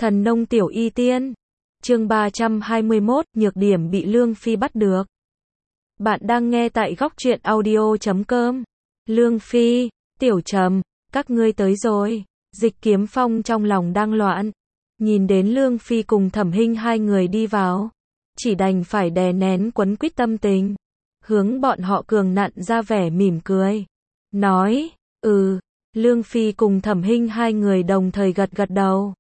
Thần nông tiểu y tiên. Chương 321, nhược điểm bị Lương Phi bắt được. Bạn đang nghe tại góc truyện audio.com. Lương Phi, Tiểu Trầm, các ngươi tới rồi. Dịch Kiếm Phong trong lòng đang loạn. Nhìn đến Lương Phi cùng Thẩm Hinh hai người đi vào. Chỉ đành phải đè nén quấn quýt tâm tình. Hướng bọn họ cường nặn ra vẻ mỉm cười. Nói, Lương Phi cùng Thẩm Hinh hai người đồng thời gật gật đầu.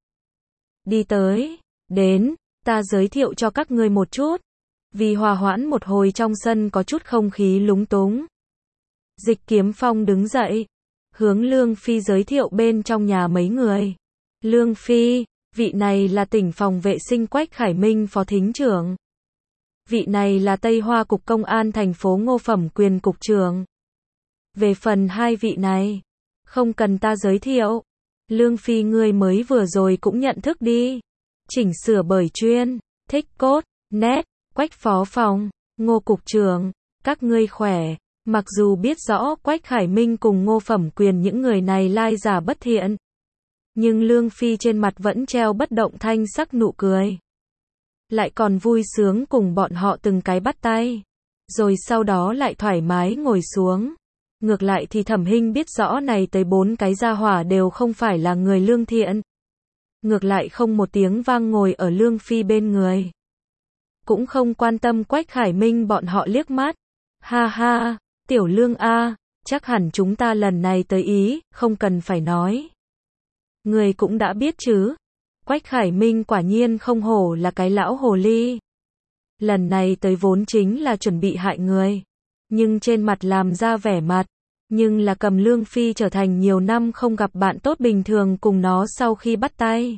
Đi tới, đến, ta giới thiệu cho các ngươi một chút. Vì hòa hoãn một hồi trong sân có chút không khí lúng túng. Dịch Kiếm Phong đứng dậy, hướng Lương Phi giới thiệu bên trong nhà mấy người. Lương Phi, vị này là tỉnh phòng vệ sinh Quách Khải Minh phó thính trưởng. Vị này là Tây Hoa cục công an thành phố Ngô Phẩm Quyền cục trưởng. Về phần hai vị này, không cần ta giới thiệu. Lương Phi ngươi mới vừa rồi cũng nhận thức đi. Chỉnh sửa bởi chuyên, thích cốt, nét, Quách phó phòng, Ngô cục trưởng, các ngươi khỏe. Mặc dù biết rõ Quách Khải Minh cùng Ngô Phẩm Quyền những người này lai giả bất thiện, nhưng Lương Phi trên mặt vẫn treo bất động thanh sắc nụ cười. Lại còn vui sướng cùng bọn họ từng cái bắt tay. Rồi sau đó lại thoải mái ngồi xuống. Ngược lại thì Thẩm Hinh biết rõ này tới bốn cái gia hỏa đều không phải là người lương thiện. Ngược lại không một tiếng vang ngồi ở Lương Phi bên người. Cũng không quan tâm Quách Khải Minh bọn họ liếc mắt. Ha ha, Tiểu Lương a, chắc hẳn chúng ta lần này tới Ý, không cần phải nói. Người cũng đã biết chứ. Quách Khải Minh quả nhiên không hổ là cái lão hồ ly. Lần này tới vốn chính là chuẩn bị hại người. Nhưng trên mặt làm ra vẻ mặt. Nhưng là cầm Lương Phi trở thành nhiều năm không gặp bạn tốt bình thường cùng nó sau khi bắt tay.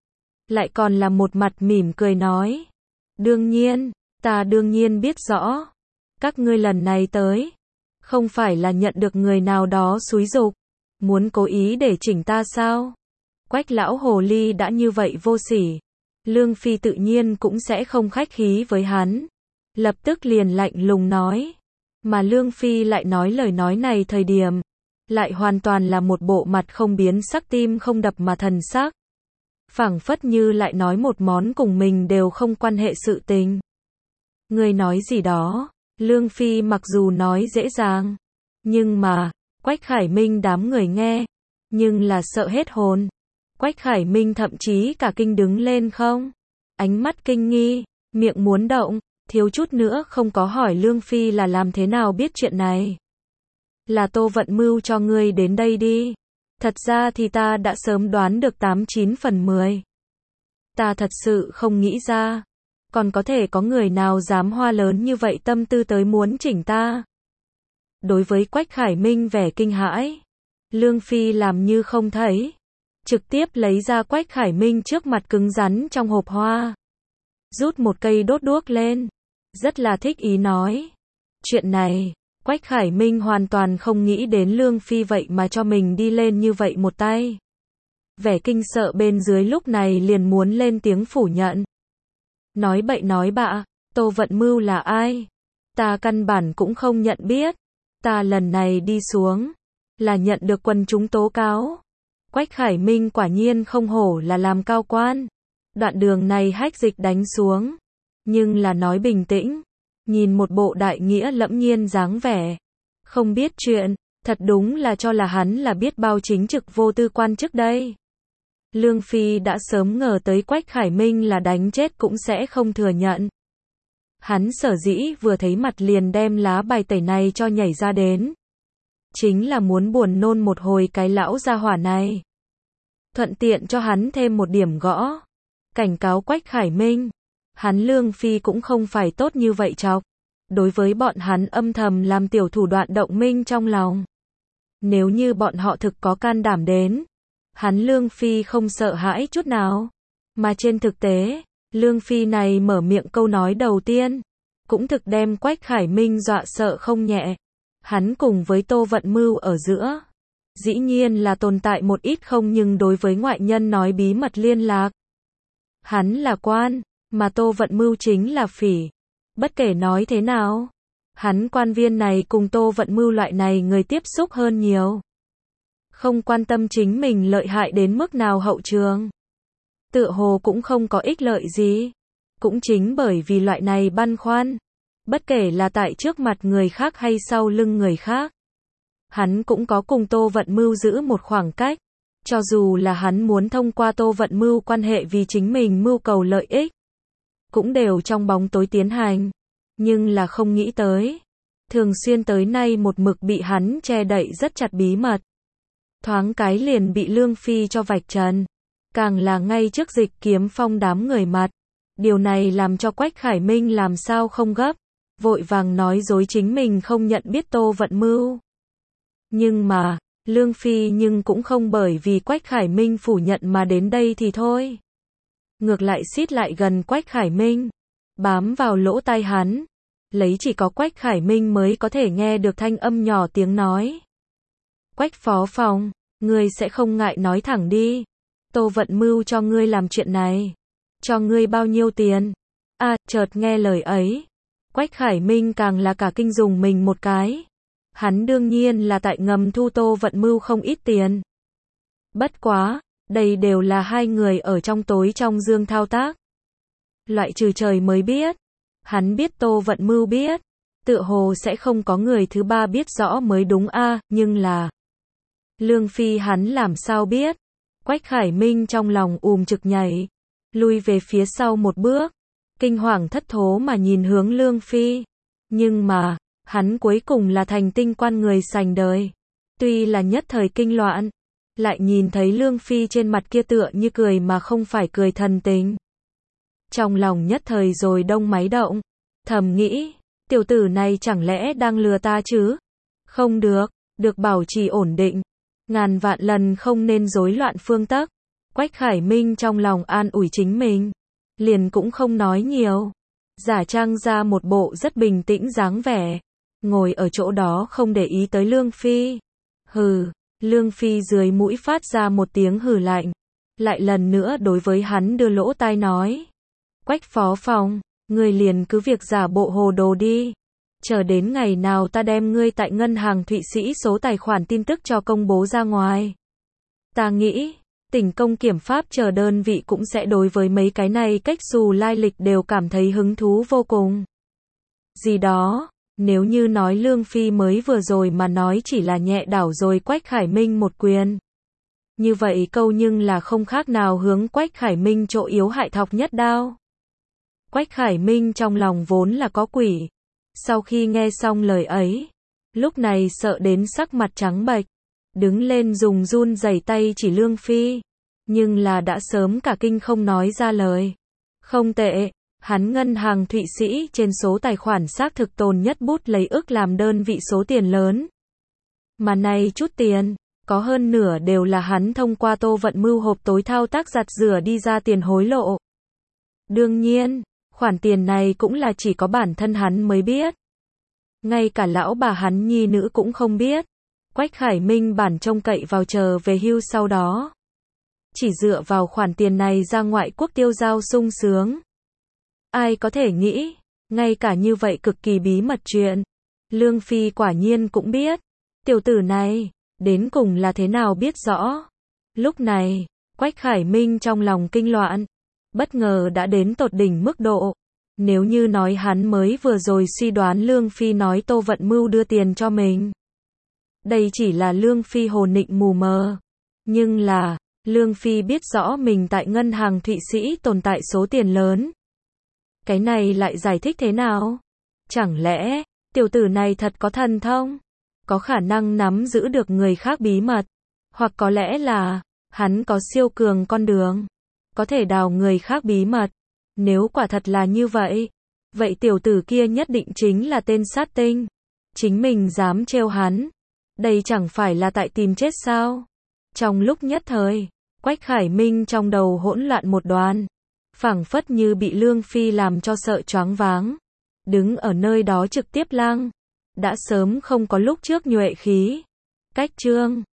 Lại còn là một mặt mỉm cười nói. Đương nhiên, ta đương nhiên biết rõ. Các ngươi lần này tới. Không phải là nhận được người nào đó xúi giục. Muốn cố ý để chỉnh ta sao? Quách lão hồ ly đã như vậy vô sỉ. Lương Phi tự nhiên cũng sẽ không khách khí với hắn. Lập tức liền lạnh lùng nói. Mà Lương Phi lại nói lời nói này thời điểm. Lại hoàn toàn là một bộ mặt không biến sắc tim không đập mà thần sắc. Phảng phất như lại nói một món cùng mình đều không quan hệ sự tình. Người nói gì đó. Lương Phi mặc dù nói dễ dàng. Nhưng mà, Quách Khải Minh đám người nghe. Nhưng là sợ hết hồn. Quách Khải Minh thậm chí cả kinh đứng lên không. Ánh mắt kinh nghi, miệng muốn động, thiếu chút nữa không có hỏi Lương Phi là làm thế nào biết chuyện này. Là Tô Vận Mưu cho ngươi đến đây đi. Thật ra thì ta đã sớm đoán được 89 phần 10. Ta thật sự không nghĩ ra. Còn có thể có người nào dám hoa lớn như vậy tâm tư tới muốn chỉnh ta. Đối với Quách Khải Minh vẻ kinh hãi. Lương Phi làm như không thấy. Trực tiếp lấy ra Quách Khải Minh trước mặt cứng rắn trong hộp hoa. Rút một cây đốt đuốc lên. Rất là thích ý nói. Chuyện này, Quách Khải Minh hoàn toàn không nghĩ đến Lương Phi vậy mà cho mình đi lên như vậy một tay. Vẻ kinh sợ bên dưới lúc này liền muốn lên tiếng phủ nhận. Nói bậy nói bạ, Tô Vận Mưu là ai? Ta căn bản cũng không nhận biết. Ta lần này đi xuống, là nhận được quần chúng tố cáo. Quách Khải Minh quả nhiên không hổ là làm cao quan. Đoạn đường này hách dịch đánh xuống. Nhưng là nói bình tĩnh. Nhìn một bộ đại nghĩa lẫm nhiên dáng vẻ. Không biết chuyện, thật đúng là cho là hắn là biết bao chính trực vô tư quan chức đây. Lương Phi đã sớm ngờ tới Quách Khải Minh là đánh chết cũng sẽ không thừa nhận. Hắn sở dĩ vừa thấy mặt liền đem lá bài tẩy này cho nhảy ra đến. Chính là muốn buồn nôn một hồi cái lão gia hỏa này. Thuận tiện cho hắn thêm một điểm gõ. Cảnh cáo Quách Khải Minh. Hắn Lương Phi cũng không phải tốt như vậy chọc. Đối với bọn hắn âm thầm làm tiểu thủ đoạn động minh trong lòng. Nếu như bọn họ thực có can đảm đến. Hắn Lương Phi không sợ hãi chút nào. Mà trên thực tế, Lương Phi này mở miệng câu nói đầu tiên. Cũng thực đem Quách Khải Minh dọa sợ không nhẹ. Hắn cùng với Tô Vận Mưu ở giữa. Dĩ nhiên là tồn tại một ít không nhưng đối với ngoại nhân nói bí mật liên lạc. Hắn là quan, mà Tô Vận Mưu chính là phỉ. Bất kể nói thế nào, hắn quan viên này cùng Tô Vận Mưu loại này người tiếp xúc hơn nhiều. Không quan tâm chính mình lợi hại đến mức nào hậu trường. tựa hồ cũng không có ích lợi gì. Cũng chính bởi vì loại này băn khoăn, bất kể là tại trước mặt người khác hay sau lưng người khác, hắn cũng có cùng Tô Vận Mưu giữ một khoảng cách. Cho dù là hắn muốn thông qua Tô Vận Mưu quan hệ vì chính mình mưu cầu lợi ích, cũng đều trong bóng tối tiến hành. Nhưng là không nghĩ tới, thường xuyên tới nay một mực bị hắn che đậy rất chặt bí mật, thoáng cái liền bị Lương Phi cho vạch trần. Càng là ngay trước Dịch Kiếm Phong đám người mặt. Điều này làm cho Quách Khải Minh làm sao không gấp, vội vàng nói dối chính mình không nhận biết Tô Vận Mưu. Nhưng mà, Lương Phi nhưng cũng không bởi vì Quách Khải Minh phủ nhận mà đến đây thì thôi. Ngược lại xít lại gần Quách Khải Minh, bám vào lỗ tai hắn, lấy chỉ có Quách Khải Minh mới có thể nghe được thanh âm nhỏ tiếng nói. Quách phó phòng, ngươi sẽ không ngại nói thẳng đi. Tô Vận Mưu cho ngươi làm chuyện này. Cho ngươi bao nhiêu tiền? Chợt nghe lời ấy. Quách Khải Minh càng là cả kinh dùng mình một cái. Hắn đương nhiên là tại ngầm thu Tô Vận Mưu không ít tiền. Bất quá, đây đều là hai người ở trong tối trong dương thao tác. Loại trừ trời mới biết. Hắn biết Tô Vận Mưu biết. Tựa hồ sẽ không có người thứ ba biết rõ mới đúng nhưng là Lương Phi hắn làm sao biết? Quách Khải Minh trong lòng trực nhảy, lui về phía sau một bước, kinh hoàng thất thố mà nhìn hướng Lương Phi. Nhưng mà, hắn cuối cùng là thành tinh quan người sành đời. Tuy là nhất thời kinh loạn, lại nhìn thấy Lương Phi trên mặt kia tựa như cười mà không phải cười thần tình. Trong lòng nhất thời rồi đông máy động, thầm nghĩ, tiểu tử này chẳng lẽ đang lừa ta chứ? Không được, được bảo trì ổn định. Ngàn vạn lần không nên rối loạn phương tắc. Quách Khải Minh trong lòng an ủi chính mình, liền cũng không nói nhiều, giả trang ra một bộ rất bình tĩnh dáng vẻ, ngồi ở chỗ đó không để ý tới Lương Phi. Hừ, Lương Phi dưới mũi phát ra một tiếng hừ lạnh, lại lần nữa đối với hắn đưa lỗ tai nói. Quách phó phòng, ngươi liền cứ việc giả bộ hồ đồ đi. Chờ đến ngày nào ta đem ngươi tại ngân hàng Thụy Sĩ số tài khoản tin tức cho công bố ra ngoài. Ta nghĩ, tỉnh công kiểm pháp chờ đơn vị cũng sẽ đối với mấy cái này cách xù lai lịch đều cảm thấy hứng thú vô cùng. Gì đó, nếu như nói Lương Phi mới vừa rồi mà nói chỉ là nhẹ đảo rồi Quách Khải Minh một quyền. Như vậy câu nhưng là không khác nào hướng Quách Khải Minh chỗ yếu hại thọc nhất đao. Quách Khải Minh trong lòng vốn là có quỷ. Sau khi nghe xong lời ấy, lúc này sợ đến sắc mặt trắng bệch, đứng lên dùng run rẩy tay chỉ Lương Phi, nhưng là đã sớm cả kinh không nói ra lời. Không tệ, hắn ngân hàng Thụy Sĩ trên số tài khoản xác thực tồn nhất bút lấy ức làm đơn vị số tiền lớn. Mà này chút tiền, có hơn nửa đều là hắn thông qua Tô Vận Mưu hộp tối thao tác giặt rửa đi ra tiền hối lộ. Đương nhiên, khoản tiền này cũng là chỉ có bản thân hắn mới biết. Ngay cả lão bà hắn nhi nữ cũng không biết. Quách Khải Minh bản trông cậy vào chờ về hưu sau đó. Chỉ dựa vào khoản tiền này ra ngoại quốc tiêu giao sung sướng. Ai có thể nghĩ, ngay cả như vậy cực kỳ bí mật chuyện. Lương Phi quả nhiên cũng biết. Tiểu tử này, đến cùng là thế nào biết rõ. Lúc này, Quách Khải Minh trong lòng kinh loạn. Bất ngờ đã đến tột đỉnh mức độ. Nếu như nói hắn mới vừa rồi suy đoán Lương Phi nói Tô Vận Mưu đưa tiền cho mình. Đây chỉ là Lương Phi hồ nịnh mù mờ. Nhưng là, Lương Phi biết rõ mình tại ngân hàng Thụy Sĩ tồn tại số tiền lớn. Cái này lại giải thích thế nào? Chẳng lẽ, tiểu tử này thật có thần thông? Có khả năng nắm giữ được người khác bí mật? Hoặc có lẽ là, hắn có siêu cường con đường, có thể đào người khác bí mật. Nếu quả thật là như vậy, vậy tiểu tử kia nhất định chính là tên sát tinh. Chính mình dám trêu hắn. Đây chẳng phải là tại tìm chết sao? Trong lúc nhất thời, Quách Khải Minh trong đầu hỗn loạn một đoàn. Phảng phất như bị Lương Phi làm cho sợ choáng váng. Đứng ở nơi đó trực tiếp lăng. Đã sớm không có lúc trước nhuệ khí. Cách chương